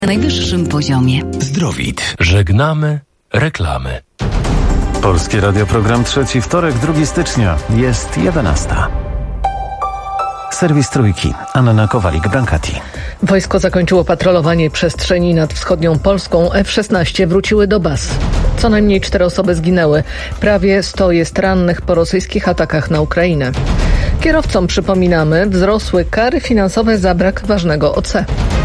na najwyższym poziomie. Zdrowit. Żegnamy reklamy. Polskie Radio, program trzeci, wtorek, 2 stycznia. Jest 11. Serwis Trójki. Anna Kowalik-Brankati. Wojsko zakończyło patrolowanie przestrzeni nad wschodnią Polską. F-16 wróciły do baz. Co najmniej 4 osoby zginęły. Prawie 100 jest rannych po rosyjskich atakach na Ukrainę. Kierowcom przypominamy, wzrosły kary finansowe za brak ważnego OC.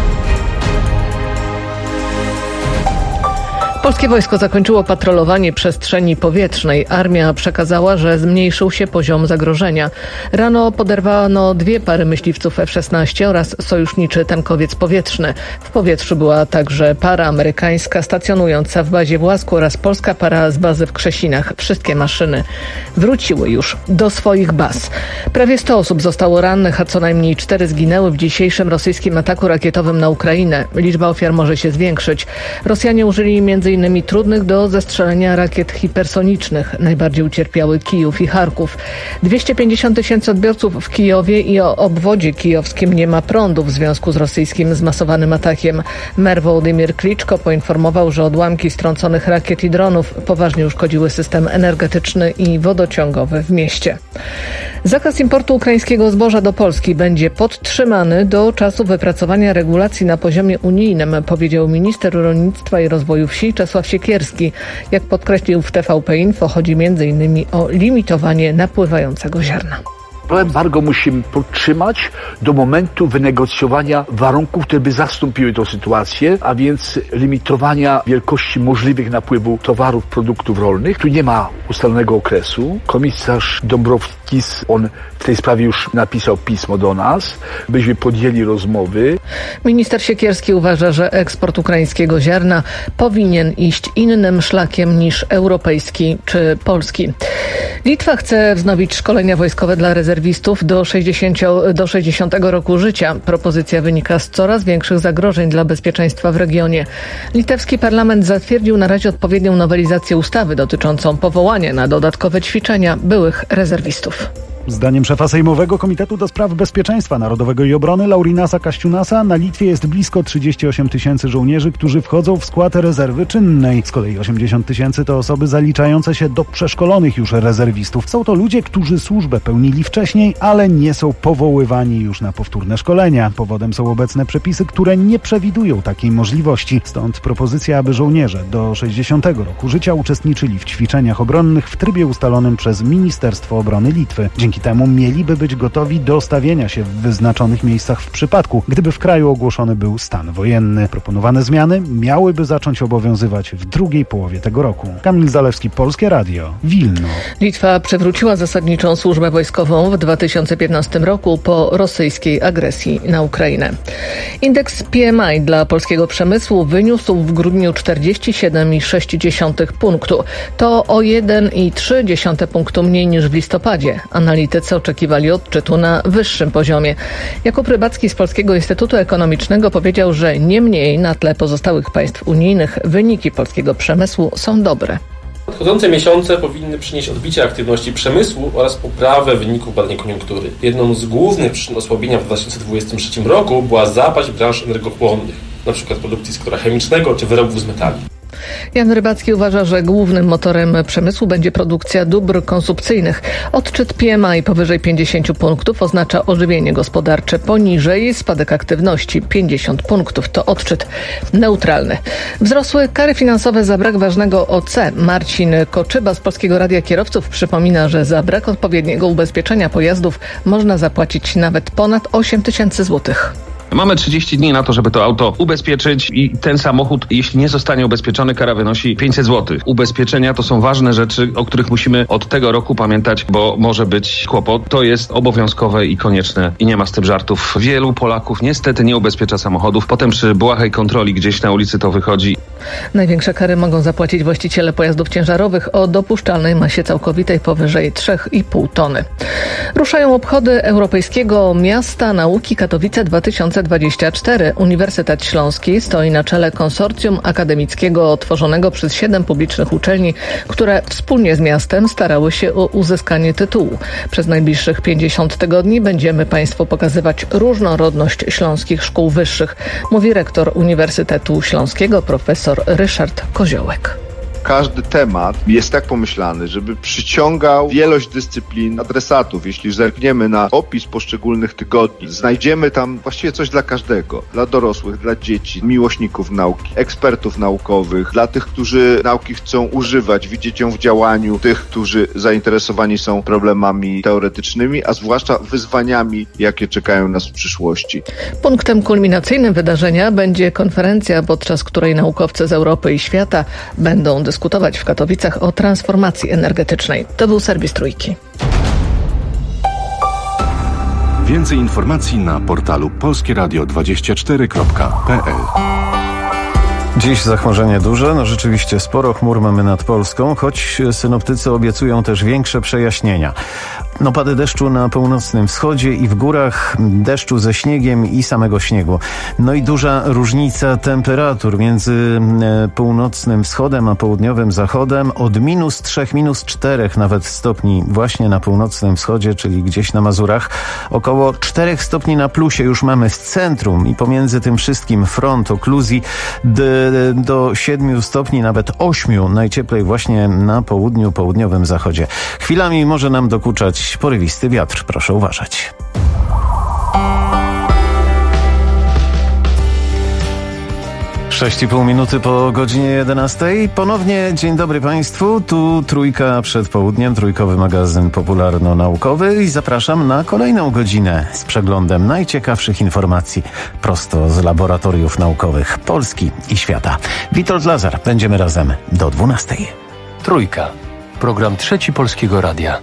Polskie wojsko zakończyło patrolowanie przestrzeni powietrznej. Armia przekazała, że zmniejszył się poziom zagrożenia. Rano poderwano 2 pary myśliwców F-16 oraz sojuszniczy tankowiec powietrzny. W powietrzu była także para amerykańska stacjonująca w bazie w Łasku oraz polska para z bazy w Krzesinach. Wszystkie maszyny wróciły już do swoich baz. Prawie 100 osób zostało rannych, a co najmniej 4 zginęły w dzisiejszym rosyjskim ataku rakietowym na Ukrainę. Liczba ofiar może się zwiększyć. Rosjanie użyli m.in. trudnych do zestrzelenia rakiet hipersonicznych. Najbardziej ucierpiały Kijów i Charków. 250 000 odbiorców w Kijowie i o obwodzie kijowskim nie ma prądu w związku z rosyjskim zmasowanym atakiem. Mer Wołodymyr Kliczko poinformował, że odłamki strąconych rakiet i dronów poważnie uszkodziły system energetyczny i wodociągowy w mieście. Zakaz importu ukraińskiego zboża do Polski będzie podtrzymany do czasu wypracowania regulacji na poziomie unijnym, powiedział minister rolnictwa i rozwoju wsi Czesław Siekierski. Jak podkreślił w TVP Info, chodzi m.in. o limitowanie napływającego ziarna. Embargo musimy podtrzymać do momentu wynegocjowania warunków, które by zastąpiły tę sytuację, a więc limitowania wielkości możliwych napływu towarów, produktów rolnych. Tu nie ma ustalonego okresu. Komisarz Dąbrowskis, on w tej sprawie już napisał pismo do nas, byśmy podjęli rozmowy. Minister Siekierski uważa, że eksport ukraińskiego ziarna powinien iść innym szlakiem niż europejski czy polski. Litwa chce wznowić szkolenia wojskowe dla rezerwistów do 60 roku życia. Propozycja wynika z coraz większych zagrożeń dla bezpieczeństwa w regionie. Litewski parlament zatwierdził na razie odpowiednią nowelizację ustawy dotyczącą powołania na dodatkowe ćwiczenia byłych rezerwistów. Zdaniem szefa Sejmowego Komitetu do Spraw Bezpieczeństwa Narodowego i Obrony Laurinasa Kaściunasa na Litwie jest blisko 38 000 żołnierzy, którzy wchodzą w skład rezerwy czynnej. Z kolei 80 000 to osoby zaliczające się do przeszkolonych już rezerwistów. Są to ludzie, którzy służbę pełnili wcześniej, ale nie są powoływani już na powtórne szkolenia. Powodem są obecne przepisy, które nie przewidują takiej możliwości. Stąd propozycja, aby żołnierze do 60 roku życia uczestniczyli w ćwiczeniach obronnych w trybie ustalonym przez Ministerstwo Obrony Litwy. Dzięki temu mieliby być gotowi do stawienia się w wyznaczonych miejscach w przypadku, gdyby w kraju ogłoszony był stan wojenny. Proponowane zmiany miałyby zacząć obowiązywać w drugiej połowie tego roku. Kamil Zalewski, Polskie Radio, Wilno. Litwa przywróciła zasadniczą służbę wojskową w 2015 roku po rosyjskiej agresji na Ukrainę. Indeks PMI dla polskiego przemysłu wyniósł w grudniu 47,6 punktu. To o 1,3 punktu mniej niż w listopadzie. Analitycy oczekiwali odczytu na wyższym poziomie. Jakub Rybacki z Polskiego Instytutu Ekonomicznego powiedział, że niemniej na tle pozostałych państw unijnych wyniki polskiego przemysłu są dobre. Nadchodzące miesiące powinny przynieść odbicie aktywności przemysłu oraz poprawę wyników badań koniunktury. Jedną z głównych przyczyn osłabienia w 2023 roku była zapaść branż energochłonnych, np. produkcji sektora chemicznego czy wyrobów z metali. Jan Rybacki uważa, że głównym motorem przemysłu będzie produkcja dóbr konsumpcyjnych. Odczyt PMI powyżej 50 punktów oznacza ożywienie gospodarcze, poniżej spadek aktywności. 50 punktów to odczyt neutralny. Wzrosły kary finansowe za brak ważnego OC. Marcin Koczyba z Polskiego Radia Kierowców przypomina, że za brak odpowiedniego ubezpieczenia pojazdów można zapłacić nawet ponad 8 000 złotych. Mamy 30 dni na to, żeby to auto ubezpieczyć i ten samochód, jeśli nie zostanie ubezpieczony, kara wynosi 500 zł. Ubezpieczenia to są ważne rzeczy, o których musimy od tego roku pamiętać, bo może być kłopot. To jest obowiązkowe i konieczne i nie ma z tym żartów. Wielu Polaków niestety nie ubezpiecza samochodów. Potem przy błahej kontroli gdzieś na ulicy to wychodzi. Największe kary mogą zapłacić właściciele pojazdów ciężarowych o dopuszczalnej masie całkowitej powyżej 3,5 tony. Ruszają obchody Europejskiego Miasta Nauki Katowice 2024. Uniwersytet Śląski stoi na czele konsorcjum akademickiego tworzonego przez 7 publicznych uczelni, które wspólnie z miastem starały się o uzyskanie tytułu. Przez najbliższych 50 tygodni będziemy Państwu pokazywać różnorodność śląskich szkół wyższych, mówi rektor Uniwersytetu Śląskiego profesor Ryszard Koziołek. Każdy temat jest tak pomyślany, żeby przyciągał wielość dyscyplin adresatów. Jeśli zerkniemy na opis poszczególnych tygodni, znajdziemy tam właściwie coś dla każdego. Dla dorosłych, dla dzieci, miłośników nauki, ekspertów naukowych, dla tych, którzy nauki chcą używać, widzieć ją w działaniu, tych, którzy zainteresowani są problemami teoretycznymi, a zwłaszcza wyzwaniami, jakie czekają nas w przyszłości. Punktem kulminacyjnym wydarzenia będzie konferencja, podczas której naukowcy z Europy i świata będą dyskutować w Katowicach o transformacji energetycznej. To był serwis Trójki. Więcej informacji na portalu polskieradio24.pl. Dziś zachmurzenie duże, rzeczywiście sporo chmur mamy nad Polską, choć synoptycy obiecują też większe przejaśnienia. Opady deszczu na północnym wschodzie i w górach, deszczu ze śniegiem i samego śniegu. I duża różnica temperatur między północnym wschodem a południowym zachodem od -3, -4 nawet stopni właśnie na północnym wschodzie, czyli gdzieś na Mazurach. Około 4 stopni na plusie już mamy w centrum i pomiędzy tym wszystkim front okluzji do 7 stopni, nawet 8, najcieplej właśnie na południu, południowym zachodzie. Chwilami może nam dokuczać porywisty wiatr, proszę uważać. Sześć i pół minuty po godzinie 11. Ponownie dzień dobry Państwu. Tu Trójka przed południem, trójkowy magazyn popularno-naukowy i zapraszam na kolejną godzinę z przeglądem najciekawszych informacji prosto z laboratoriów naukowych Polski i świata. Witold Lazar, będziemy razem do 12. Trójka. Program Trzeci Polskiego Radia.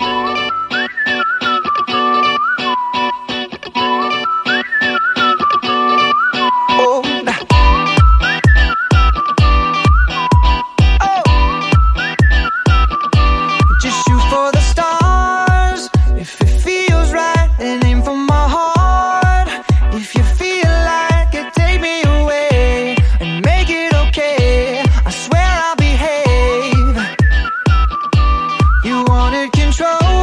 Control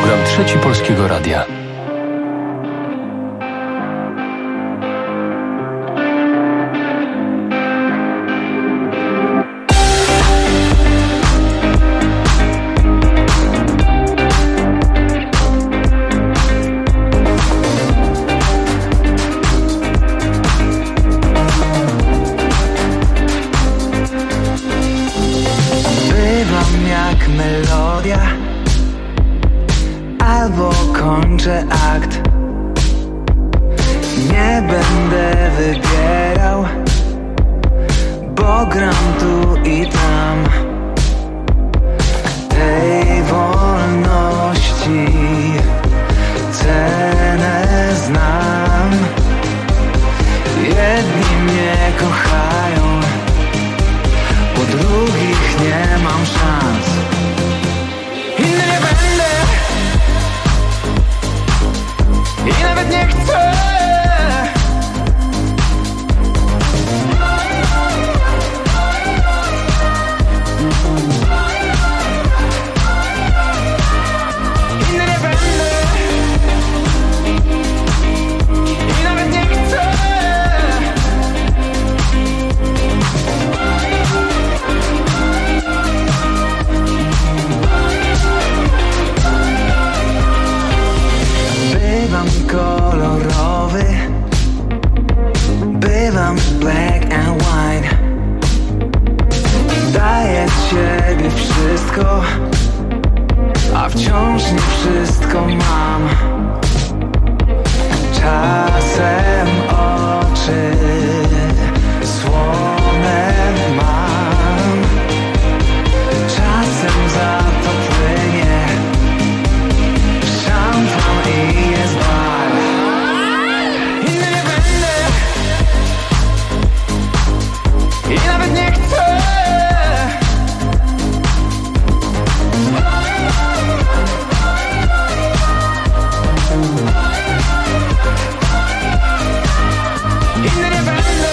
Program Trzeci Polskiego Radia. Bywam jak melodia, albo kończę akt. Nie będę wybierał, bo gram tu i tam. Tej wolności cenę znam. Jedni mnie kochają, po drugich nie mam szans. Inny nie będę i nawet nie chcę. Inny nie będę i nawet nie chcę. Bywam kolorowy, bywam black and white. Daję z siebie wszystko, a wciąż nie wszystko mam. Czasem oczy słone mam, czasem za to płynie szampan i jest bar. Inny nie będę i nawet nie chcę. Inny nie będę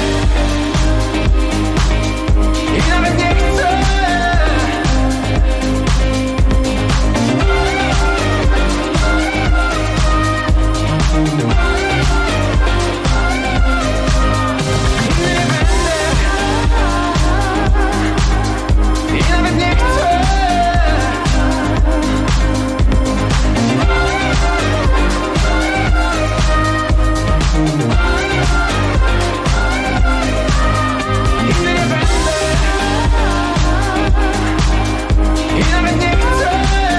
i nawet nie chcę. I nawet nie chcę. Inny nie będę i nawet nie chcę.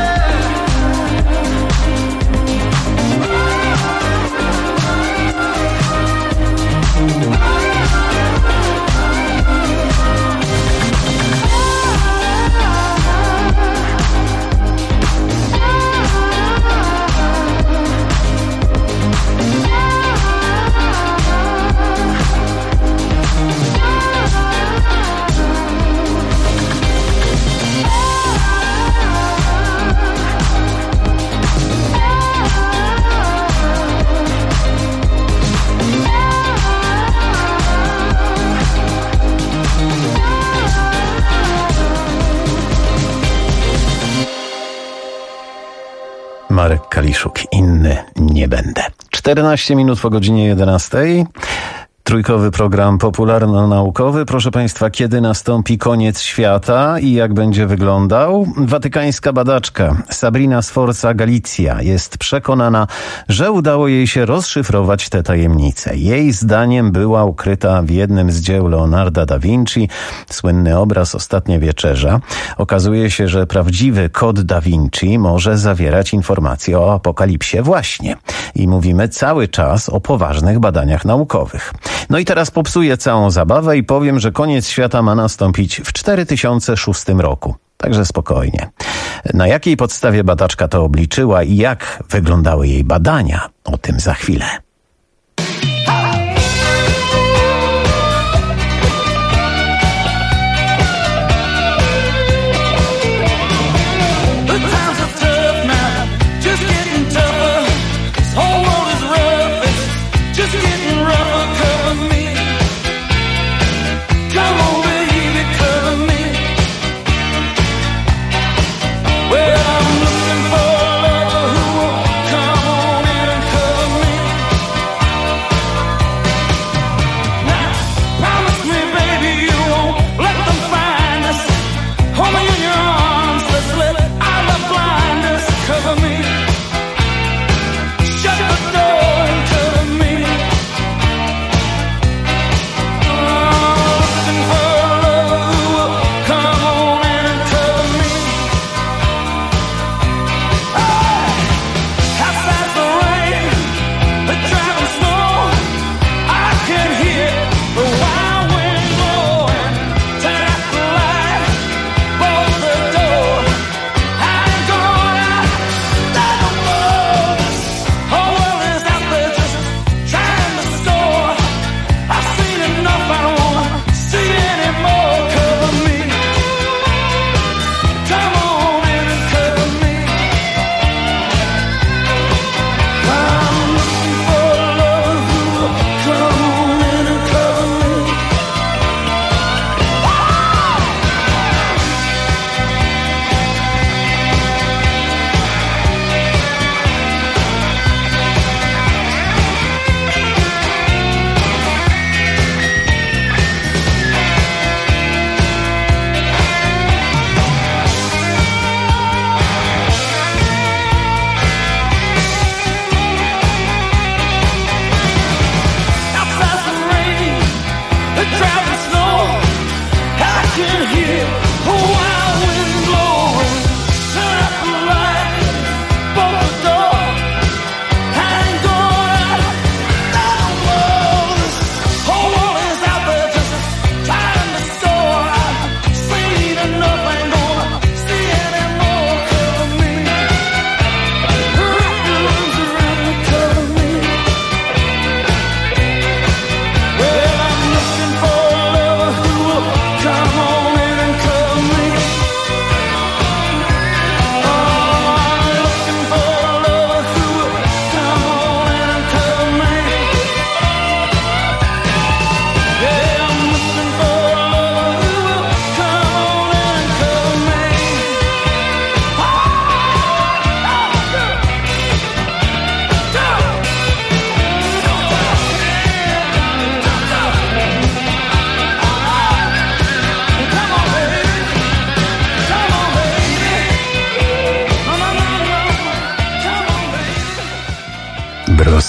Marek Kaliszuk, inny nie będę. 14 minut po godzinie 11. Trójkowy program popularno-naukowy. Proszę Państwa, kiedy nastąpi koniec świata i jak będzie wyglądał? Watykańska badaczka Sabrina Sforza-Galizia jest przekonana, że udało jej się rozszyfrować tę tajemnicę. Jej zdaniem była ukryta w jednym z dzieł Leonarda da Vinci, słynny obraz Ostatnia Wieczerza. Okazuje się, że prawdziwy kod da Vinci może zawierać informacje o apokalipsie właśnie. I mówimy cały czas o poważnych badaniach naukowych. No i teraz popsuję całą zabawę i powiem, że koniec świata ma nastąpić w 4006 roku. Także spokojnie. Na jakiej podstawie badaczka to obliczyła i jak wyglądały jej badania? O tym za chwilę. Well, I'm looking for love.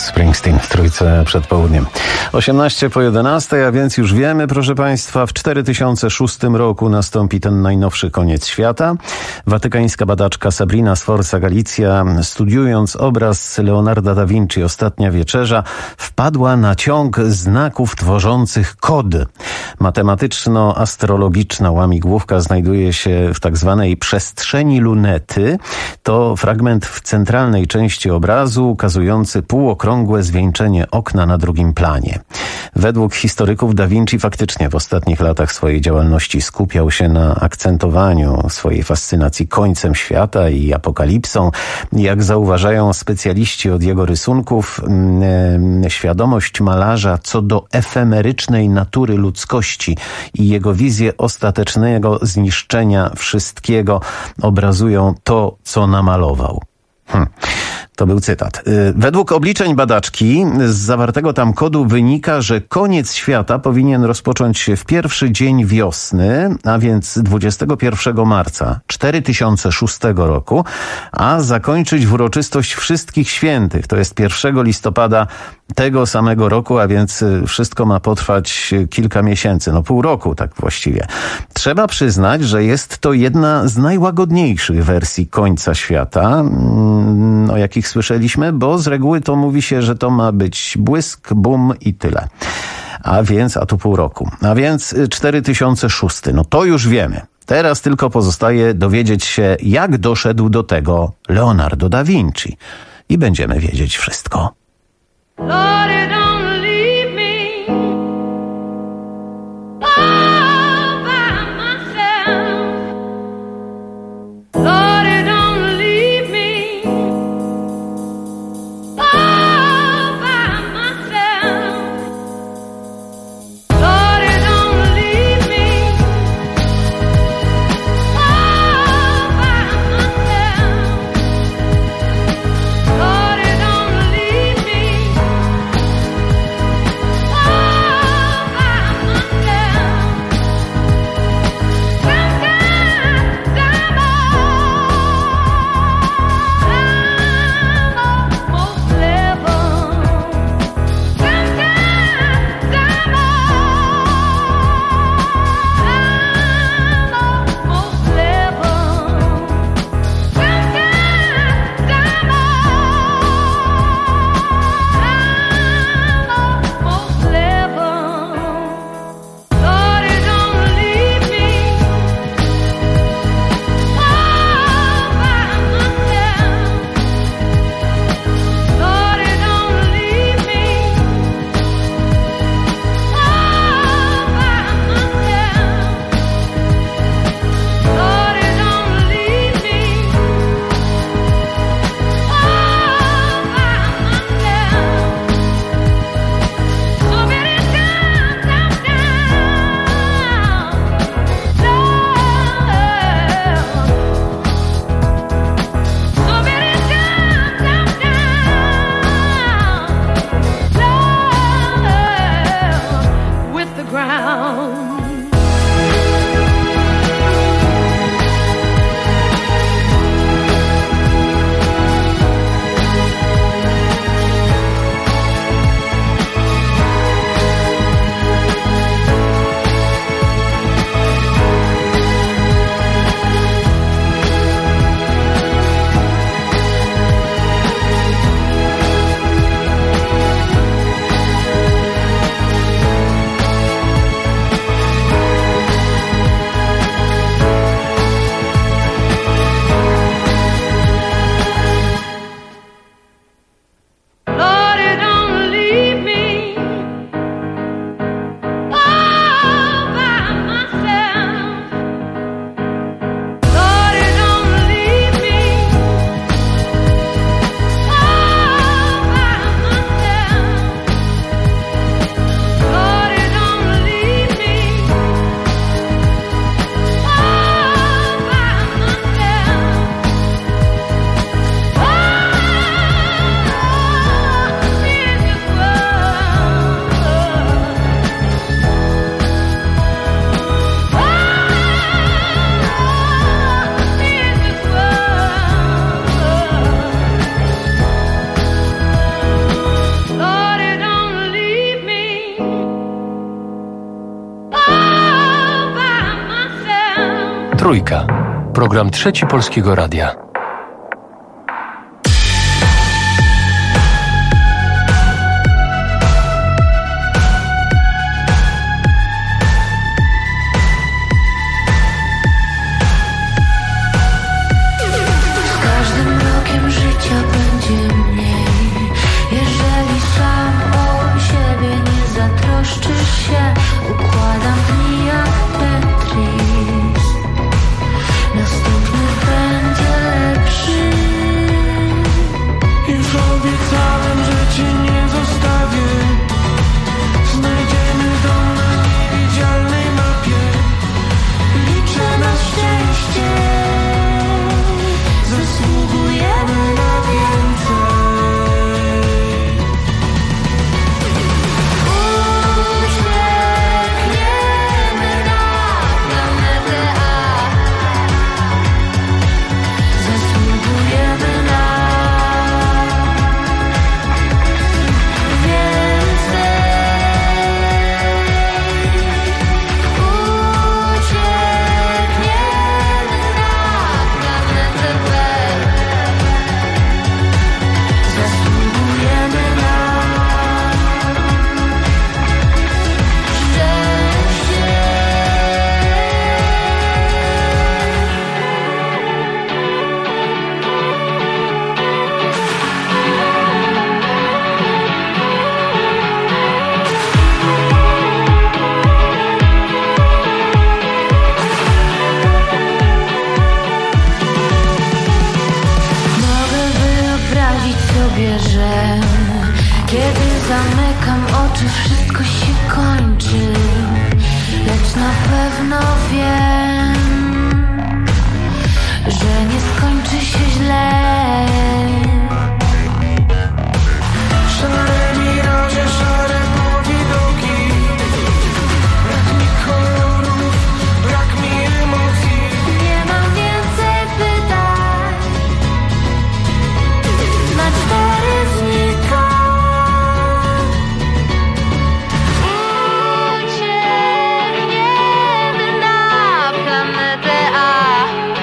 Springsteen w Trójce przed południem. 10:18, a więc już wiemy, proszę Państwa, w 4006 roku nastąpi ten najnowszy koniec świata. Watykańska badaczka Sabrina Sforza-Galizia, studiując obraz Leonarda da Vinci Ostatnia Wieczerza, wpadła na ciąg znaków tworzących kod. Matematyczno-astrologiczna łamigłówka znajduje się w tak zwanej przestrzeni lunety. To fragment w centralnej części obrazu ukazujący półokrągłe zwieńczenie okna na drugim planie. Według historyków Da Vinci faktycznie w ostatnich latach swojej działalności skupiał się na akcentowaniu swojej fascynacji końcem świata i apokalipsą. Jak zauważają specjaliści od jego rysunków, świadomość malarza co do efemerycznej natury ludzkości i jego wizję ostatecznego zniszczenia wszystkiego obrazują to, co namalował. To był cytat. Według obliczeń badaczki z zawartego tam kodu wynika, że koniec świata powinien rozpocząć się w pierwszy dzień wiosny, a więc 21 marca 4006 roku, a zakończyć w uroczystość Wszystkich Świętych. To jest 1 listopada tego samego roku, a więc wszystko ma potrwać kilka miesięcy, pół roku tak właściwie. Trzeba przyznać, że jest to jedna z najłagodniejszych wersji końca świata, o jakich słyszeliśmy, bo z reguły to mówi się, że to ma być błysk, bum i tyle. A tu pół roku. A więc 4006. To już wiemy. Teraz tylko pozostaje dowiedzieć się, jak doszedł do tego Leonardo da Vinci. I będziemy wiedzieć wszystko. Lord, don't leave me all by myself. Lord, don't leave me all by myself. Lord, don't leave me all by myself. Lord, don't leave me. Trójka. Program Trzeci Polskiego Radia. Z każdym rokiem życia będzie mniej. Jeżeli sam o siebie nie zatroszczysz się, układam dni jak Tetris. Następny będzie lepszy. Już obiecałem, że cię nie zostawię. Znajdziemy dom na niewidzialnej mapie. Liczę na szczęście. Zasługujemy na więcej. Uciekniemy na planetę A. Zasługujemy na więcej. Uciekniemy na planetę B. Zasługujemy na szczęście. Mogę wyobrazić sobie, że kiedy zamykam oczy, wszystko się kończy. Lecz na pewno wiem, że nie skończy się źle. Szare miraże, szare powidoki. Brak mi kolorów, brak mi emocji. Nie mam więcej pytań. Na 4 znika. Uciekniemy na planetę A.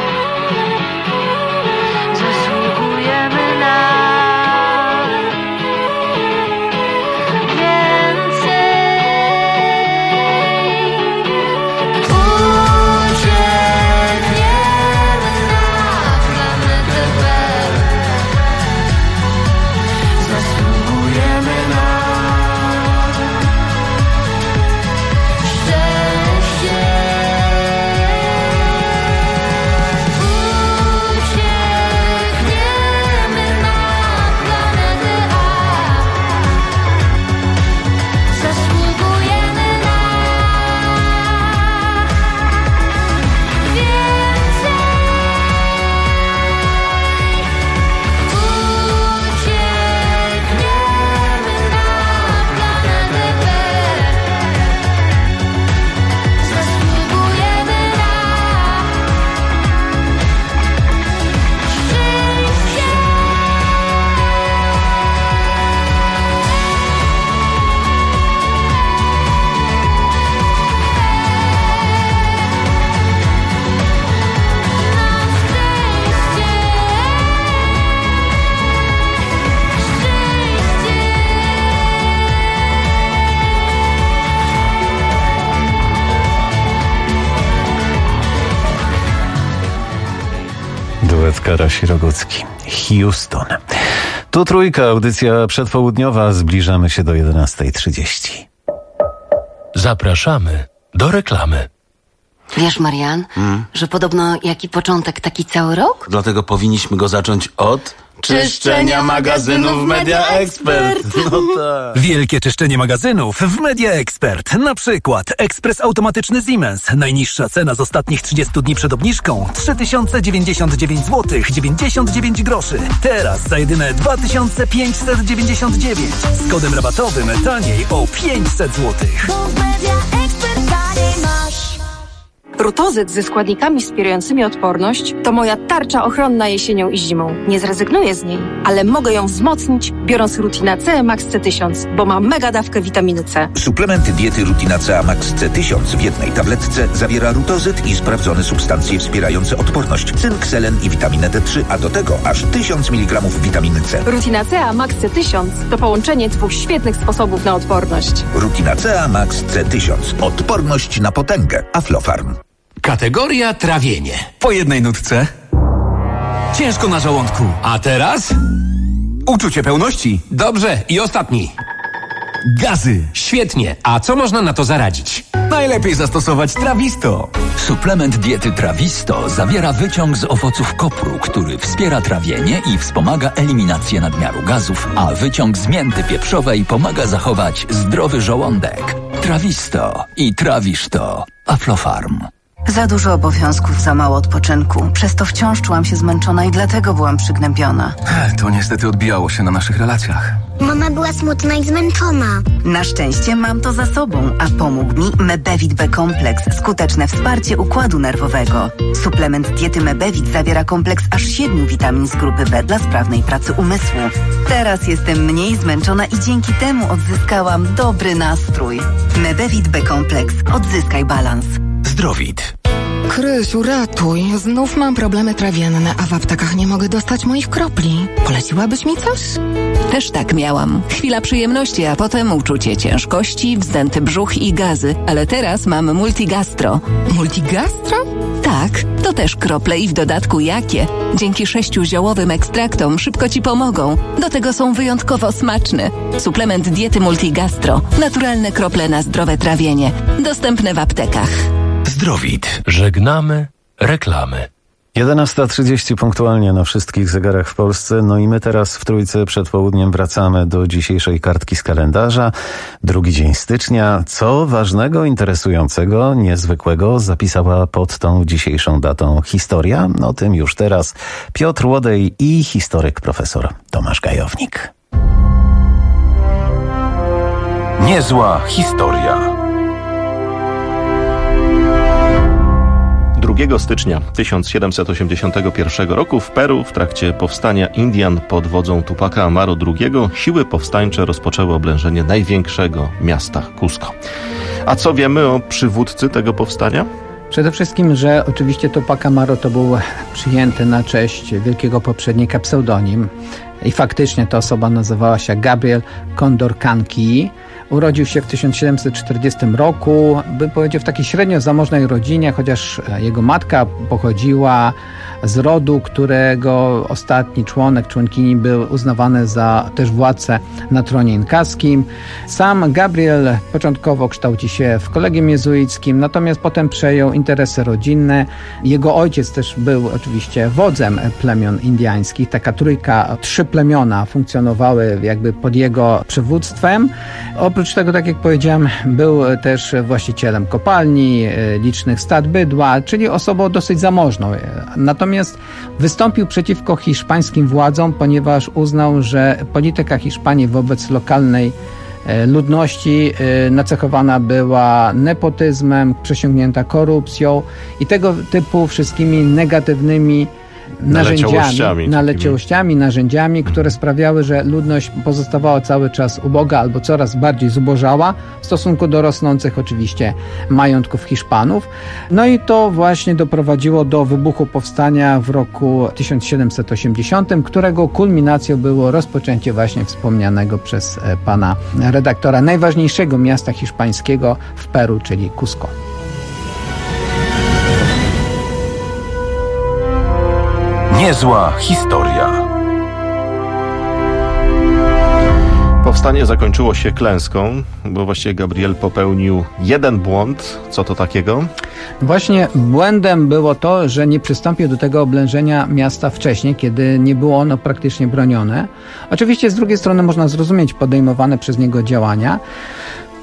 Zasługujemy na więcej. Uciekniemy na planetę B. Zasługujemy na szczęście. Uciekniemy na planetę A. Zasługujemy na więcej. Uciekniemy na planetę B. Zasługujemy na szczęście. Duet Karaś-Rogucki. Houston. Tu Trójka, audycja przedpołudniowa. Zbliżamy się do 11:30. Zapraszamy do reklamy. Wiesz, Marian, że podobno jaki początek, taki cały rok? Dlatego powinniśmy go zacząć od czyszczenia magazynów Media Expert. No tak. Wielkie czyszczenie magazynów w Media Expert. Na przykład ekspres automatyczny Siemens. Najniższa cena z ostatnich 30 dni przed obniżką 3099 zł 99 groszy. Teraz za jedyne 2599. Z kodem rabatowym taniej o 500 zł. Bo w Media Expert taniej masz. Rutozyt ze składnikami wspierającymi odporność to moja tarcza ochronna jesienią i zimą. Nie zrezygnuję z niej, ale mogę ją wzmocnić, biorąc Rutina C Max C1000, bo ma mega dawkę witaminy C. Suplement diety Rutina C Max C1000 w jednej tabletce zawiera rutozyt i sprawdzone substancje wspierające odporność, cynk, selen i witaminę D3, a do tego aż 1000 mg witaminy C. Rutina C Max C1000 to połączenie 2 świetnych sposobów na odporność. Rutina C Max C1000. Odporność na potęgę. Aflofarm. Kategoria trawienie. Po jednej nutce. Ciężko na żołądku. A teraz? Uczucie pełności. Dobrze. I ostatni. Gazy. Świetnie. A co można na to zaradzić? Najlepiej zastosować Trawisto. Suplement diety Trawisto zawiera wyciąg z owoców kopru, który wspiera trawienie i wspomaga eliminację nadmiaru gazów, a wyciąg z mięty pieprzowej pomaga zachować zdrowy żołądek. Trawisto i trawisz to. Aflofarm. Za dużo obowiązków, za mało odpoczynku. Przez to wciąż czułam się zmęczona i dlatego byłam przygnębiona. To niestety odbijało się na naszych relacjach. Mama była smutna i zmęczona. Na szczęście mam to za sobą, a pomógł mi Mebevit B-kompleks, skuteczne wsparcie układu nerwowego. Suplement diety Mebevit zawiera kompleks aż 7 witamin z grupy B dla sprawnej pracy umysłu. Teraz jestem mniej zmęczona i dzięki temu odzyskałam dobry nastrój. Mebevit B-kompleks. Odzyskaj balans. Zdrowit. Krysiu, ratuj. Znów mam problemy trawienne, a w aptekach nie mogę dostać moich kropli. Poleciłabyś mi coś? Też tak miałam. Chwila przyjemności, a potem uczucie ciężkości, wzdęty brzuch i gazy. Ale teraz mam Multigastro. Multigastro? Tak, to też krople i w dodatku jakie. Dzięki 6 ziołowym ekstraktom szybko Ci pomogą. Do tego są wyjątkowo smaczne. Suplement diety Multigastro. Naturalne krople na zdrowe trawienie. Dostępne w aptekach. Zdrowit. Żegnamy reklamy. 11:30 punktualnie na wszystkich zegarach w Polsce. No i my teraz w Trójce przed południem wracamy do dzisiejszej kartki z kalendarza. 2 dzień stycznia. Co ważnego, interesującego, niezwykłego zapisała pod tą dzisiejszą datą historia? O tym już teraz Piotr Łodej i historyk profesor Tomasz Gajownik. Niezła historia. 2 stycznia 1781 roku w Peru w trakcie powstania Indian pod wodzą Tupaca Amaru II siły powstańcze rozpoczęły oblężenie największego miasta Cusco. A co wiemy o przywódcy tego powstania? Przede wszystkim, że oczywiście Tupac Amaru to był przyjęty na cześć wielkiego poprzednika pseudonim i faktycznie ta osoba nazywała się Gabriel Condorcanqui. Urodził się w 1740 roku, bym powiedział w takiej średnio zamożnej rodzinie, chociaż jego matka pochodziła z rodu, którego ostatni członkini był uznawany za też władcę na tronie inkaskim. Sam Gabriel początkowo kształci się w kolegium jezuickim, natomiast potem przejął interesy rodzinne. Jego ojciec też był oczywiście wodzem plemion indiańskich. Taka trójka, 3 plemiona funkcjonowały jakby pod jego przywództwem. Oprócz tego, tak jak powiedziałem, był też właścicielem kopalni, licznych stad bydła, czyli osobą dosyć zamożną. Natomiast wystąpił przeciwko hiszpańskim władzom, ponieważ uznał, że polityka Hiszpanii wobec lokalnej ludności nacechowana była nepotyzmem, przesiągnięta korupcją i tego typu wszystkimi negatywnymi narzędziami, które sprawiały, że ludność pozostawała cały czas uboga albo coraz bardziej zubożała w stosunku do rosnących oczywiście majątków Hiszpanów. No i to właśnie doprowadziło do wybuchu powstania w roku 1780, którego kulminacją było rozpoczęcie właśnie wspomnianego przez pana redaktora najważniejszego miasta hiszpańskiego w Peru, czyli Cusco. Niezła historia. Powstanie zakończyło się klęską, bo właściwie Gabriel popełnił jeden błąd. Co to takiego? Właśnie błędem było to, że nie przystąpił do tego oblężenia miasta wcześniej, kiedy nie było ono praktycznie bronione. Oczywiście z drugiej strony można zrozumieć podejmowane przez niego działania,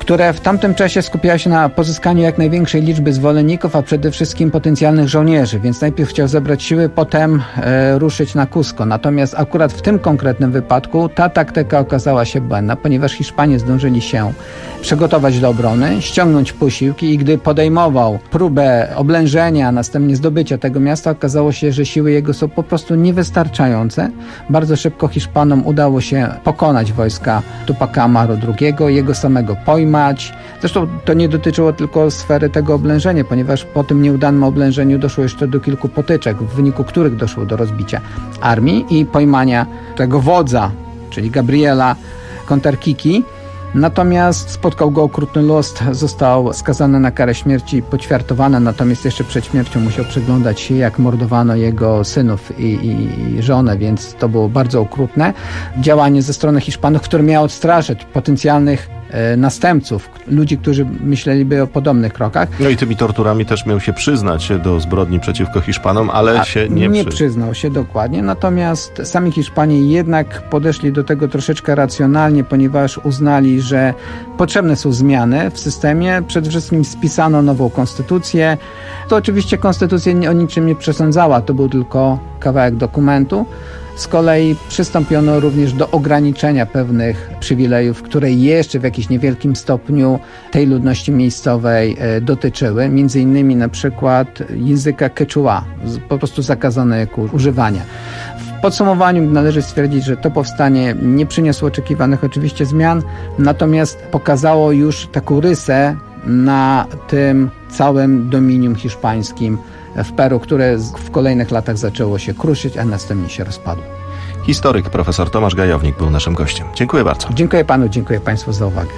które w tamtym czasie skupiały się na pozyskaniu jak największej liczby zwolenników, a przede wszystkim potencjalnych żołnierzy, więc najpierw chciał zebrać siły, potem ruszyć na Cusco. Natomiast akurat w tym konkretnym wypadku ta taktyka okazała się błędna, ponieważ Hiszpanie zdążyli się przygotować do obrony, ściągnąć posiłki i gdy podejmował próbę oblężenia, a następnie zdobycia tego miasta, okazało się, że siły jego są po prostu niewystarczające. Bardzo szybko Hiszpanom udało się pokonać wojska Tupaca Amaru II, jego samego pojmać. Zresztą to nie dotyczyło tylko sfery tego oblężenia, ponieważ po tym nieudanym oblężeniu doszło jeszcze do kilku potyczek, w wyniku których doszło do rozbicia armii i pojmania tego wodza, czyli Gabriela Kontarkiki. Natomiast spotkał go okrutny los, został skazany na karę śmierci, poćwiartowany, natomiast jeszcze przed śmiercią musiał przyglądać się, jak mordowano jego synów i żonę, więc to było bardzo okrutne działanie ze strony Hiszpanów, które miało odstraszyć potencjalnych następców, ludzi, którzy myśleliby o podobnych krokach. No i tymi torturami też miał się przyznać się do zbrodni przeciwko Hiszpanom, ale się nie przyznał się dokładnie, natomiast sami Hiszpanie jednak podeszli do tego troszeczkę racjonalnie, ponieważ uznali, że potrzebne są zmiany w systemie. Przede wszystkim spisano nową konstytucję. To oczywiście konstytucja o niczym nie przesądzała, to był tylko kawałek dokumentu. Z kolei przystąpiono również do ograniczenia pewnych przywilejów, które jeszcze w jakimś niewielkim stopniu tej ludności miejscowej dotyczyły. Między innymi na przykład języka quechua, po prostu zakazanego używania. W podsumowaniu należy stwierdzić, że to powstanie nie przyniosło oczekiwanych oczywiście zmian, natomiast pokazało już taką rysę na tym całym dominium hiszpańskim w Peru, które w kolejnych latach zaczęło się kruszyć, a następnie się rozpadło. Historyk profesor Tomasz Gajownik był naszym gościem. Dziękuję bardzo. Dziękuję panu, dziękuję państwu za uwagę.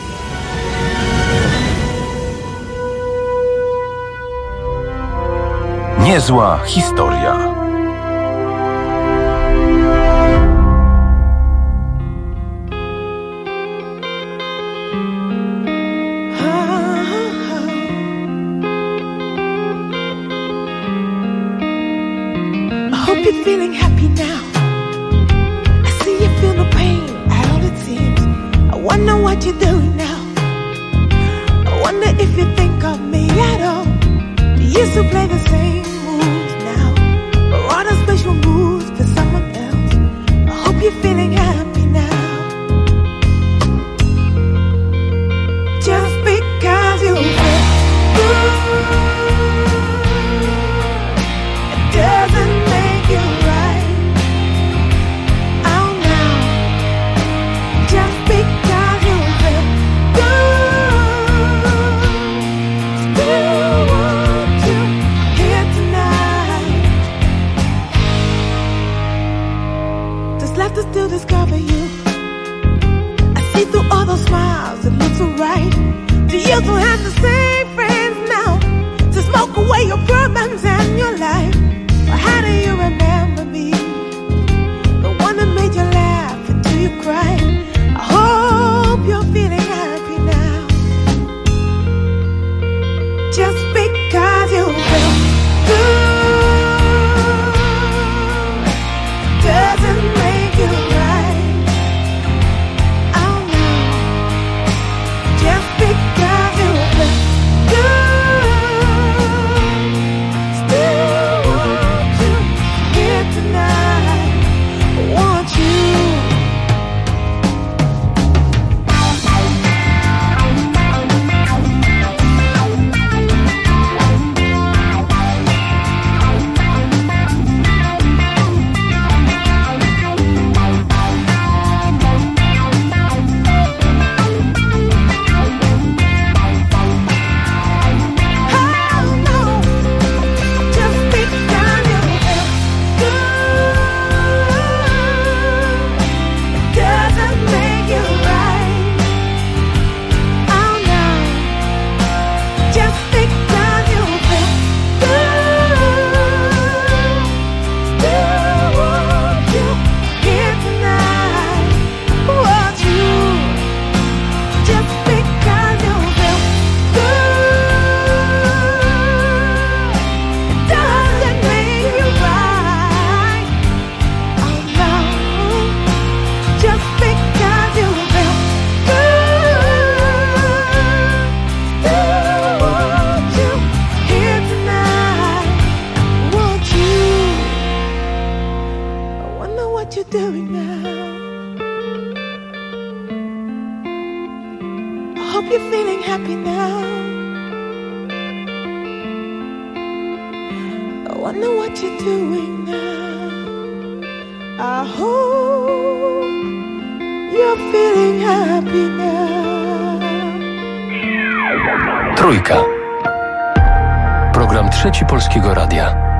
Niezła historia. You're feeling happy now. I see you feel no pain at all it seems. I wonder what you're doing now. I wonder if you think of me at all. You used to play the same moves now, or are those special moves to someone else? I hope you're feeling happy now. Just because you feel good, it doesn't make you right. Oh no, just because you feel good, still want you here tonight. Just left to still discover you. I see through all those smiles, it looks so right. Do you still have the same friends now to smoke away your problems and your life? Or how do you remember me? The one that made you laugh until you cried. I hope you're feeling happy now. Just because you feel good doesn't make you right. Oh no, just because you feel good, still want you here tonight. you're feeling happy now. I wonder what you're doing now. I hope you're feeling happy now. Trójka. Program Trzeci Polskiego Radia.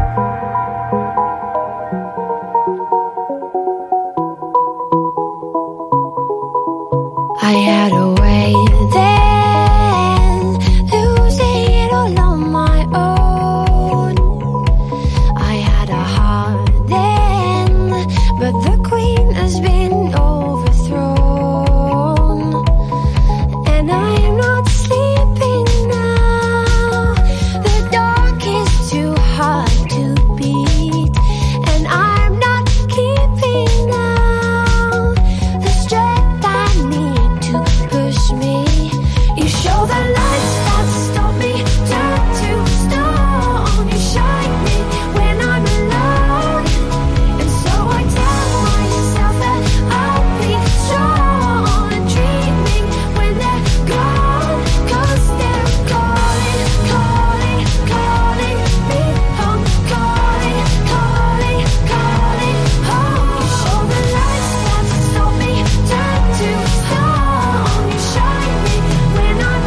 I had a way then, losing it all on my own. I had a heart then, but the queen has been overthrown. And I am not sleeping now. The dark is too hard to beat, and I'm not keeping now the strength I need to push me. You show the lights that stop me, turn to stone. You shine me when I'm alone, and so I tell myself that I'll be strong and dreaming when they're gone, 'cause they're calling, calling, calling me home, calling, calling, calling home. You show the lights that stop me, turn to stone. You shine me when I'm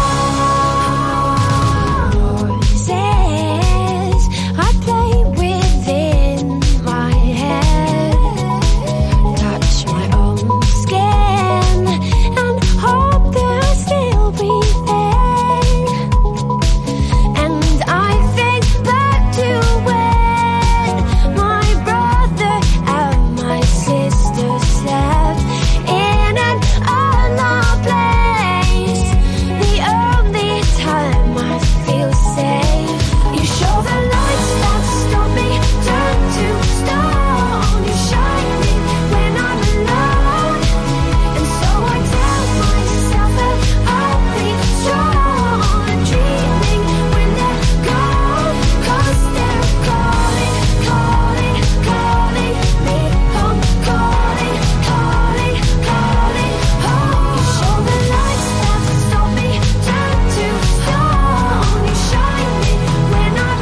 alone. Voices I play within my head, touch my own skin and hope that I'll still be there. And I think back to when my brother and my sister slept in an unloved place. The only time I feel safe. You show the lights that stop me, turn to stone. You shine me when I'm alone, and so I tell myself that I'll be strong and dreaming when they're gone, 'cause they're calling, calling, calling me home, calling, calling, calling home. You show the lights that stop me, turn to stone. You shine me when I'm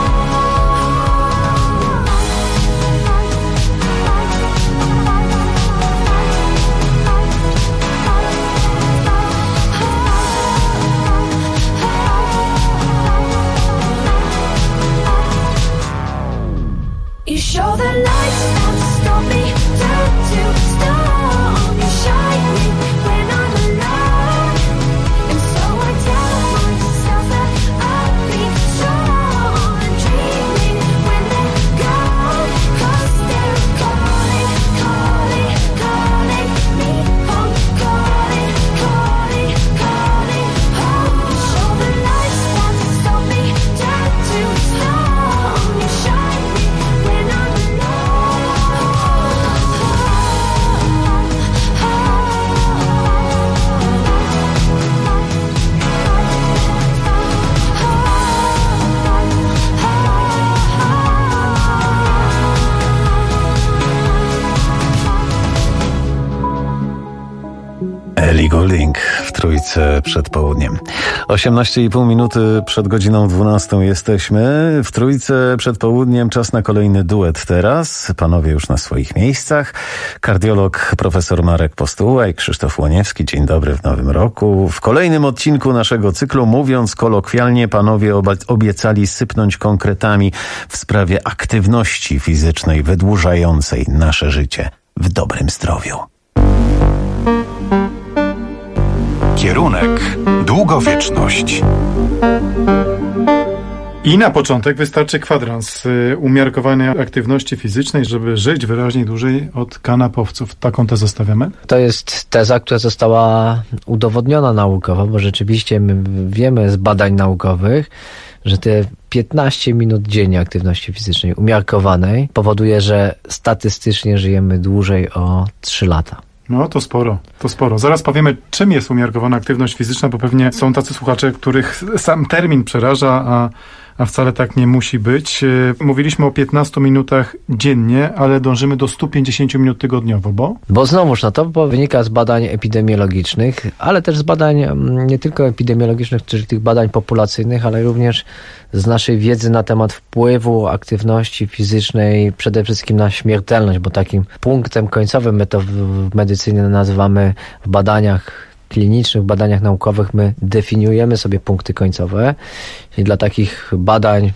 You show the lights that stop me, turn to stone. You shine me when I'm alone, and so I tell myself that I'll be strong and dreaming when they're gone, 'cause they're calling, calling, calling me home, calling, calling, calling home. You show the lights that stop me, turn to stone. You shine me when I'm Ellie Goulding w Trójce przed południem. 18,5 minuty przed godziną 12 jesteśmy. W Trójce przed południem czas na kolejny duet teraz. Panowie już na swoich miejscach. Kardiolog profesor Marek Postuła i Krzysztof Łoniewski. Dzień dobry w nowym roku. W kolejnym odcinku naszego cyklu, mówiąc kolokwialnie, panowie obiecali sypnąć konkretami w sprawie aktywności fizycznej wydłużającej nasze życie w dobrym zdrowiu. Kierunek długowieczność. I na początek wystarczy kwadrans umiarkowanej aktywności fizycznej, żeby żyć wyraźnie dłużej od kanapowców. Taką tezę stawiamy? To jest teza, która została udowodniona naukowo, bo rzeczywiście my wiemy z badań naukowych, że te 15 minut dziennie aktywności fizycznej umiarkowanej powoduje, że statystycznie żyjemy dłużej o 3 lata. No, to sporo, to sporo. Zaraz powiemy, czym jest umiarkowana aktywność fizyczna, bo pewnie są tacy słuchacze, których sam termin przeraża, a wcale tak nie musi być. Mówiliśmy o 15 minutach dziennie, ale dążymy do 150 minut tygodniowo, bo? Bo znowuż to wynika z badań epidemiologicznych, ale też z badań nie tylko epidemiologicznych, czyli tych badań populacyjnych, ale również z naszej wiedzy na temat wpływu aktywności fizycznej przede wszystkim na śmiertelność, bo takim punktem końcowym, my to w medycynie nazywamy w badaniach klinicznych, w badaniach naukowych, my definiujemy sobie punkty końcowe i dla takich badań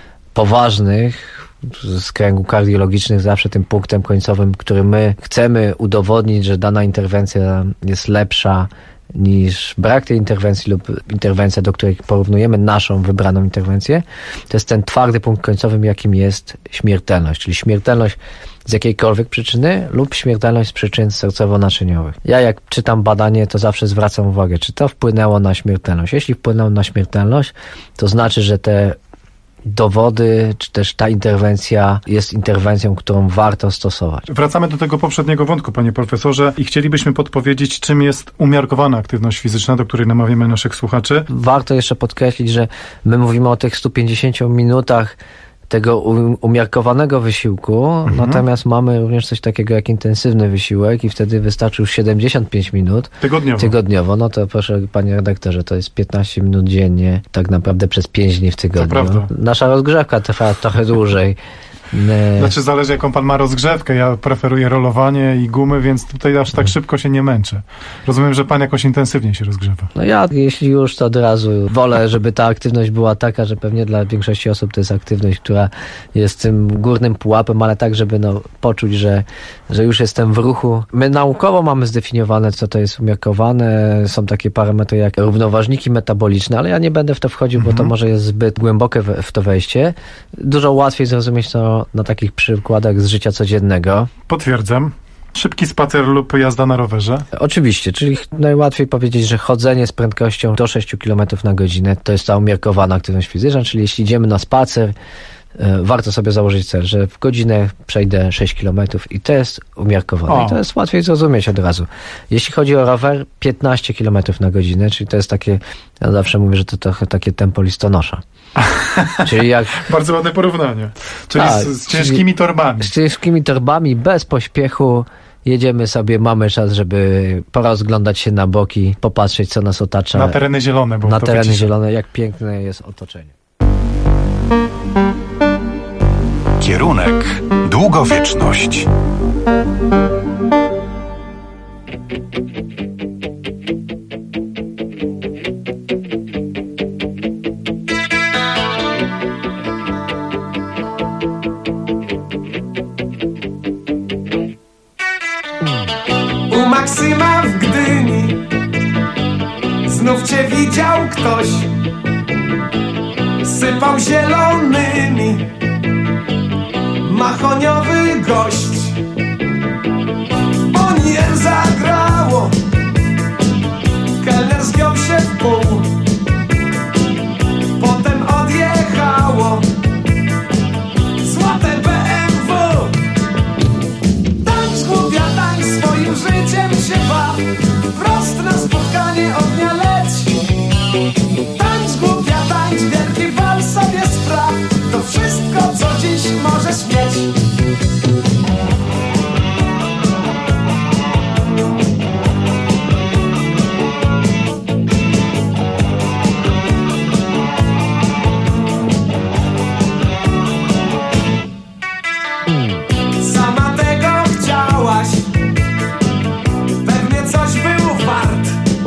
poważnych z kręgu kardiologicznych zawsze tym punktem końcowym, który my chcemy udowodnić, że dana interwencja jest lepsza niż brak tej interwencji lub interwencja, do której porównujemy naszą wybraną interwencję, to jest ten twardy punkt końcowy, jakim jest śmiertelność, czyli śmiertelność z jakiejkolwiek przyczyny lub śmiertelność z przyczyn sercowo-naczyniowych. Ja jak czytam badanie, to zawsze zwracam uwagę, czy to wpłynęło na śmiertelność. Jeśli wpłynęło na śmiertelność, to znaczy, że te dowody, czy też ta interwencja jest interwencją, którą warto stosować. Wracamy do tego poprzedniego wątku, panie profesorze, i chcielibyśmy podpowiedzieć, czym jest umiarkowana aktywność fizyczna, do której namawiamy naszych słuchaczy. Warto jeszcze podkreślić, że my mówimy o tych 150 minutach tego umiarkowanego wysiłku, natomiast mamy również coś takiego jak intensywny wysiłek i wtedy wystarczy już 75 minut tygodniowo. No to proszę, panie redaktorze, to jest 15 minut dziennie, tak naprawdę przez 5 dni w tygodniu. Nasza rozgrzewka trwa trochę dłużej. Znaczy zależy jaką pan ma rozgrzewkę. Ja preferuję rolowanie i gumy, więc tutaj aż tak szybko się nie męczę. Rozumiem, że pan jakoś intensywniej się rozgrzewa. No ja, jeśli już, to od razu wolę, żeby ta aktywność była taka, że pewnie dla większości osób to jest aktywność, która jest tym górnym pułapem, ale tak, żeby poczuć, że już jestem w ruchu. My naukowo mamy zdefiniowane, co to jest umiarkowane. Są takie parametry jak równoważniki metaboliczne, ale ja nie będę w to wchodził, bo to może jest zbyt głębokie w to wejście. Dużo łatwiej zrozumieć to na takich przykładach z życia codziennego. Potwierdzam. Szybki spacer lub jazda na rowerze? Oczywiście, czyli najłatwiej powiedzieć, że chodzenie z prędkością do 6 km na godzinę to jest ta umiarkowana aktywność fizyczna, czyli jeśli idziemy na spacer, warto sobie założyć cel, że w godzinę przejdę 6 km i to jest umiarkowane. I to jest łatwiej zrozumieć od razu. Jeśli chodzi o rower, 15 km na godzinę, czyli to jest takie, ja zawsze mówię, że to trochę takie tempo listonosza. Czyli jak... Bardzo ładne porównanie. Czyli z ciężkimi torbami. Z ciężkimi torbami, bez pośpiechu. Jedziemy sobie, mamy czas, żeby porozglądać się na boki, popatrzeć, co nas otacza. Na tereny zielone. Na tereny zielone, jak piękne jest otoczenie. Kierunek długowieczność. U Maksyma w Gdyni znów cię widział ktoś. Sypał zielonymi, mahoniowy gość. O nie zagrało, kelner zgiął się w pół. Potem odjechało złote BMW. Tańcz głupia, tańcz, swoim życiem się baw. Wprost na spotkanie ognia leć. Tańcz głupia, tańcz, wielki bal sobie spraw. To wszystko, co dziś możesz mieć. Sama tego chciałaś, pewnie coś był wart.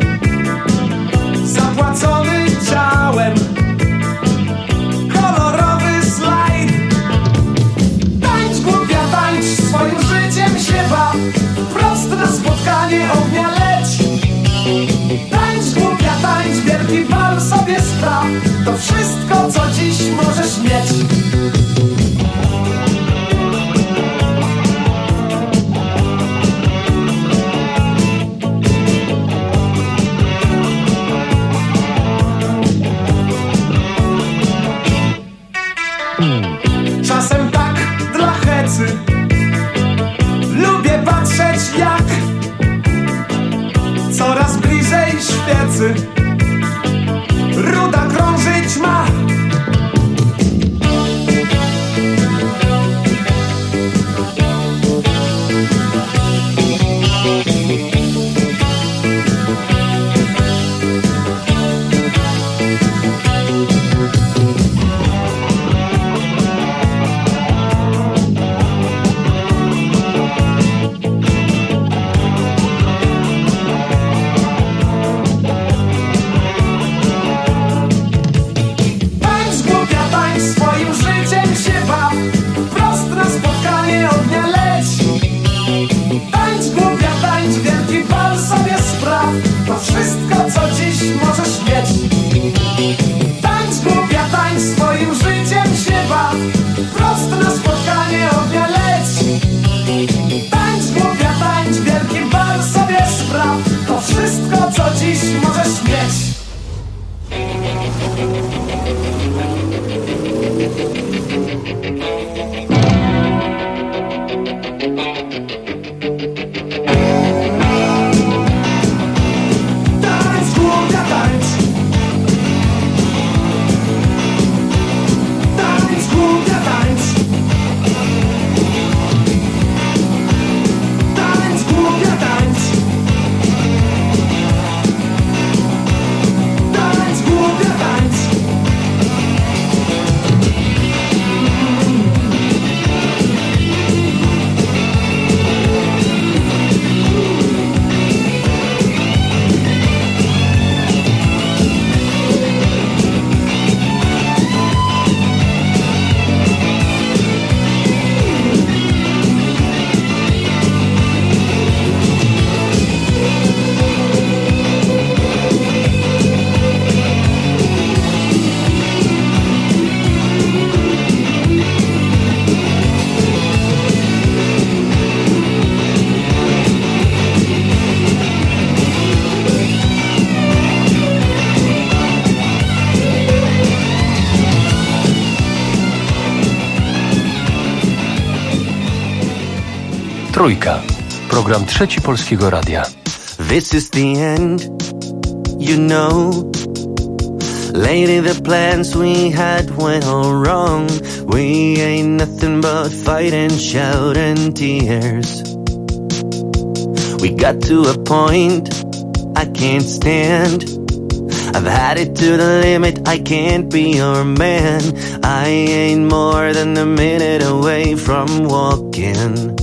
Zapłacony ciałem, kolorowy slajd. Tańcz głupia, tańcz, swoim życiem się baw. Wprost na spotkanie ognia leć. Tańcz głupia, tańcz, wielki bal sobie spraw. To wszystko, co dziś możesz mieć. Czasem tak dla hecy lubię patrzeć, jak coraz bliżej świecy ruda krążyć ma. Trójka. Program Trzeci Polskiego Radia. This is the end, you know. Lately the plans we had went all wrong. We ain't nothing but fight and shout and tears. We got to a point I can't stand. I've had it to the limit, I can't be your man. I ain't more than a minute away from walking.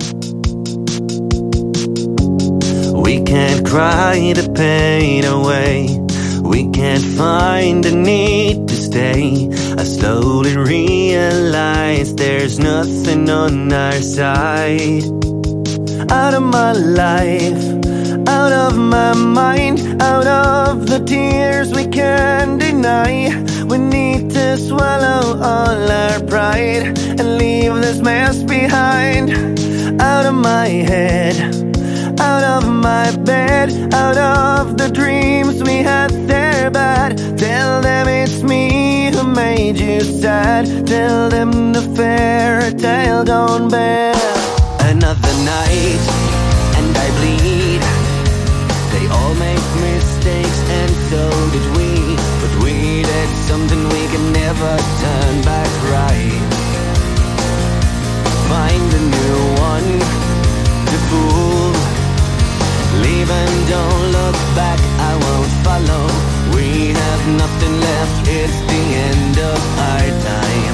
We can't cry the pain away. We can't find the need to stay. I slowly realize there's nothing on our side. Out of my life, out of my mind, out of the tears we can't deny. We need to swallow all our pride and leave this mess behind. Out of my head, out of my bed, out of the dreams we had there bad. Tell them it's me who made you sad. Tell them the fairy tale gone bad. Another night and I bleed. They all make mistakes and so did we. But we did something we can never turn back right. Find a new one to fool. Leave and don't look back, I won't follow. We have nothing left, it's the end of our time.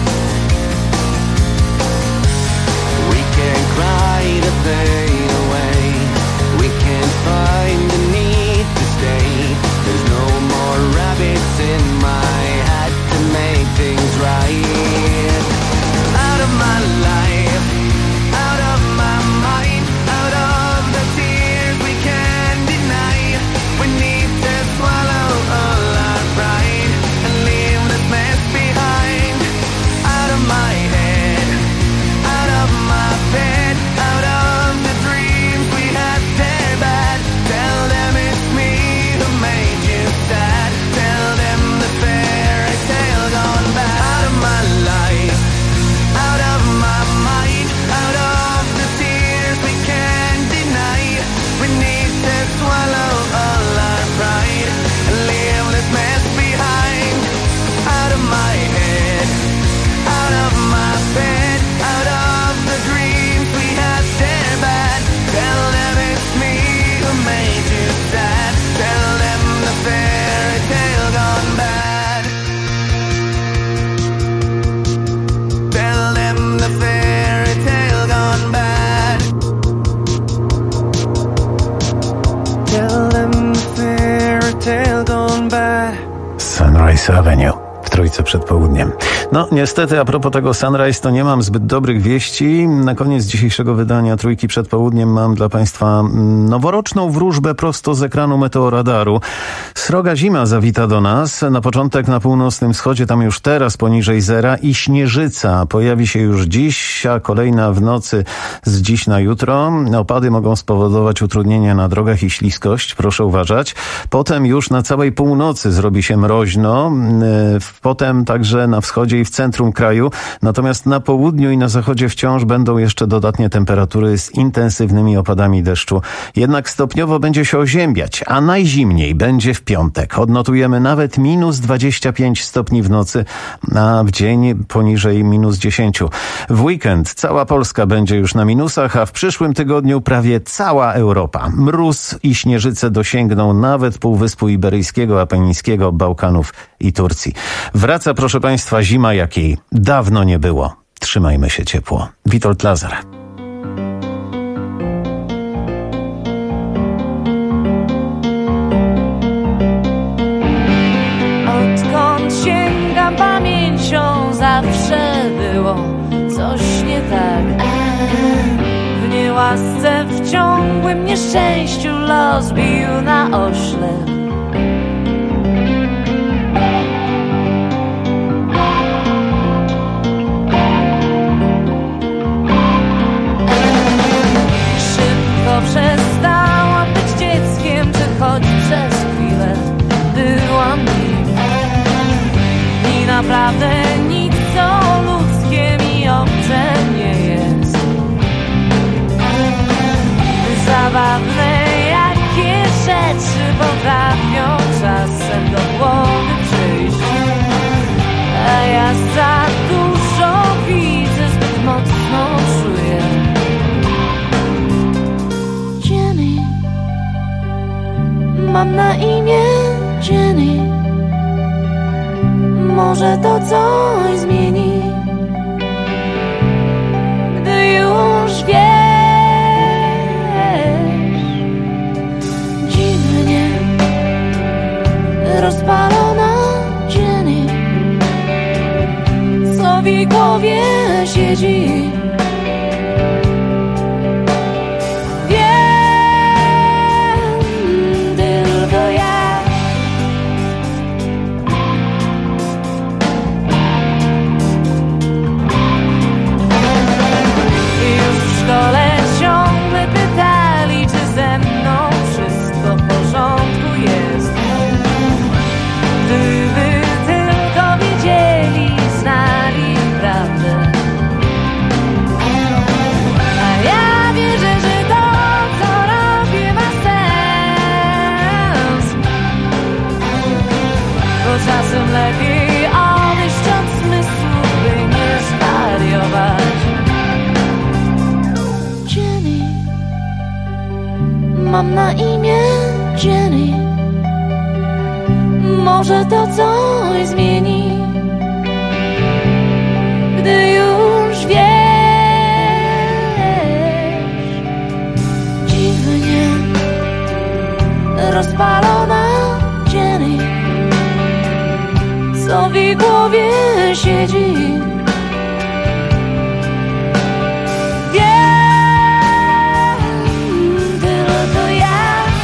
We can't cry the pain away. We can't find the need to stay. There's no more rabbits in my hat to make things right. Out of my life, out of my mind, out of the tears we can't deny. We need to swallow all our pride and leave this mess behind. Out of my head, out of my bed, out of the dreams we had there bad. Tell them it's me who made you sad. Tell them the fairy tale gone bad. Out of my life, out of my mind, out of the tears we can't deny. We need to swallow all our pride and leave this mess behind. Out of my head, out of my bed, out of the dreams we had there bad. Tell them it's me who made you sad. Tell them the fairy tale gone bad. Tell them the fairy tale gone bad. Tell them the fairy tale gone bad. Sunrise Avenue w Trójce przed południem. No niestety a propos tego Sunrise to nie mam zbyt dobrych wieści. Na koniec dzisiejszego wydania Trójki przed południem mam dla Państwa noworoczną wróżbę prosto z ekranu meteoradaru. Sroga zima zawita do nas. Na początek na północnym wschodzie, tam już teraz poniżej zera i śnieżyca pojawi się już dziś, a kolejna w nocy z dziś na jutro. Opady mogą spowodować utrudnienia na drogach i śliskość, proszę uważać. Potem już na całej północy zrobi się mroźno. Potem także na wschodzie i w centrum kraju. Natomiast na południu i na zachodzie wciąż będą jeszcze dodatnie temperatury z intensywnymi opadami deszczu. Jednak stopniowo będzie się oziębiać, a najzimniej będzie w piątek. Odnotujemy nawet minus 25 stopni w nocy, a w dzień poniżej minus 10. W weekend cała Polska będzie już na minusach, a w przyszłym tygodniu prawie cała Europa. Mróz i śnieżyce dosięgną nawet Półwyspu Iberyjskiego, Apenińskiego, Bałkanów i Turcji. Wraca, proszę Państwa, zima, jakiej dawno nie było. Trzymajmy się ciepło. Witold Lazar. Odkąd sięgam pamięcią, zawsze było coś nie tak. W niełasce, w ciągłym nieszczęściu los bił na oślep. Przestałam być dzieckiem, czy choć przez chwilę byłam nim. I naprawdę nic co ludzkie mi obce nie jest. Dziwne jakie rzeczy potrafią czasem do głowy przyjść, a ja za dużo widzę, zbyt mocno czuję. Jenny, mam na imię Jenny. Może to coś zmieni, gdy już wiesz. Dziwnie rozpalona Jenny, co w jej głowie siedzi. Czasem lepiej odejść od zmysłu, by nie zwariować. Jenny, mam na imię Jenny. Może to coś zmieni, gdy już wiesz. Dziwnie rozpalona Jenny, co w jej głowie siedzi. Wiem, tylko ja.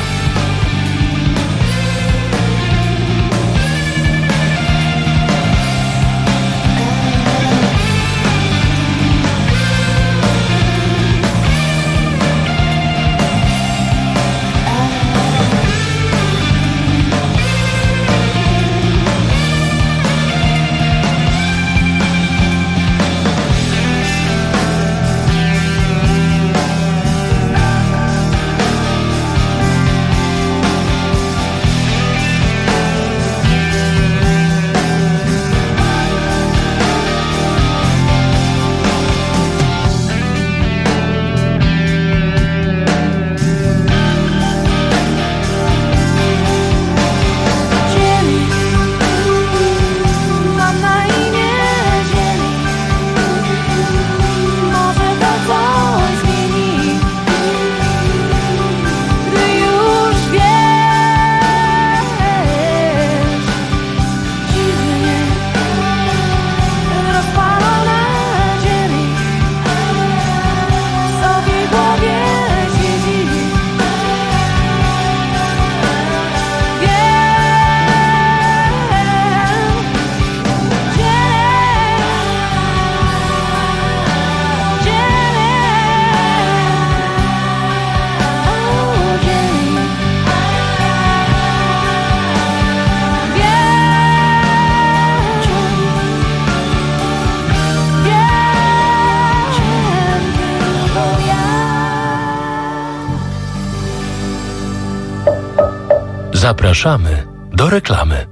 Zapraszamy do reklamy.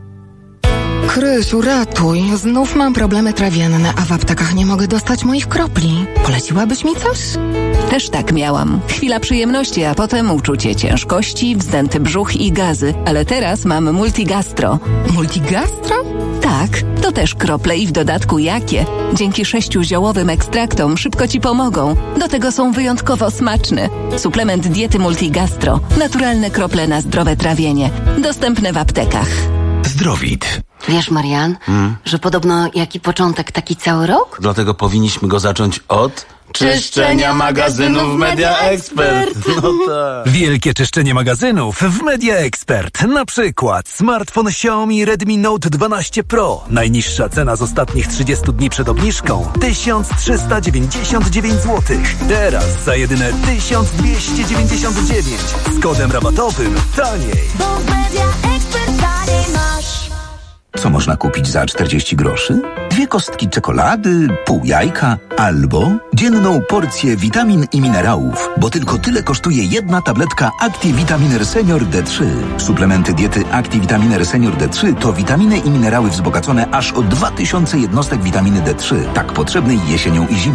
Krysiu, ratuj. Znów mam problemy trawienne, a w aptekach nie mogę dostać moich kropli. Poleciłabyś mi coś? Też tak miałam. Chwila przyjemności, a potem uczucie ciężkości, wzdęty brzuch i gazy. Ale teraz mam Multigastro. Multigastro? Tak, to też krople i w dodatku jakie. Dzięki 6 ziołowym ekstraktom szybko Ci pomogą. Do tego są wyjątkowo smaczne. Suplement diety Multigastro. Naturalne krople na zdrowe trawienie. Dostępne w aptekach. Zdrowit. Wiesz, Marian, że podobno jaki początek, taki cały rok? Dlatego powinniśmy go zacząć od czyszczenia magazynów Media Expert. No tak. Wielkie czyszczenie magazynów w Media Expert. Na przykład smartfon Xiaomi Redmi Note 12 Pro. Najniższa cena z ostatnich 30 dni przed obniżką 1399 zł. Teraz za jedyne 1299 z kodem rabatowym taniej. Bo w Media Expert taniej masz. Co można kupić za 40 groszy? 2 kostki czekolady, pół jajka albo dzienną porcję witamin i minerałów, bo tylko tyle kosztuje jedna tabletka ActiVitaminer Senior D3. Suplementy diety ActiVitaminer Senior D3 to witaminy i minerały wzbogacone aż o 2000 jednostek witaminy D3, tak potrzebnej jesienią i zimą.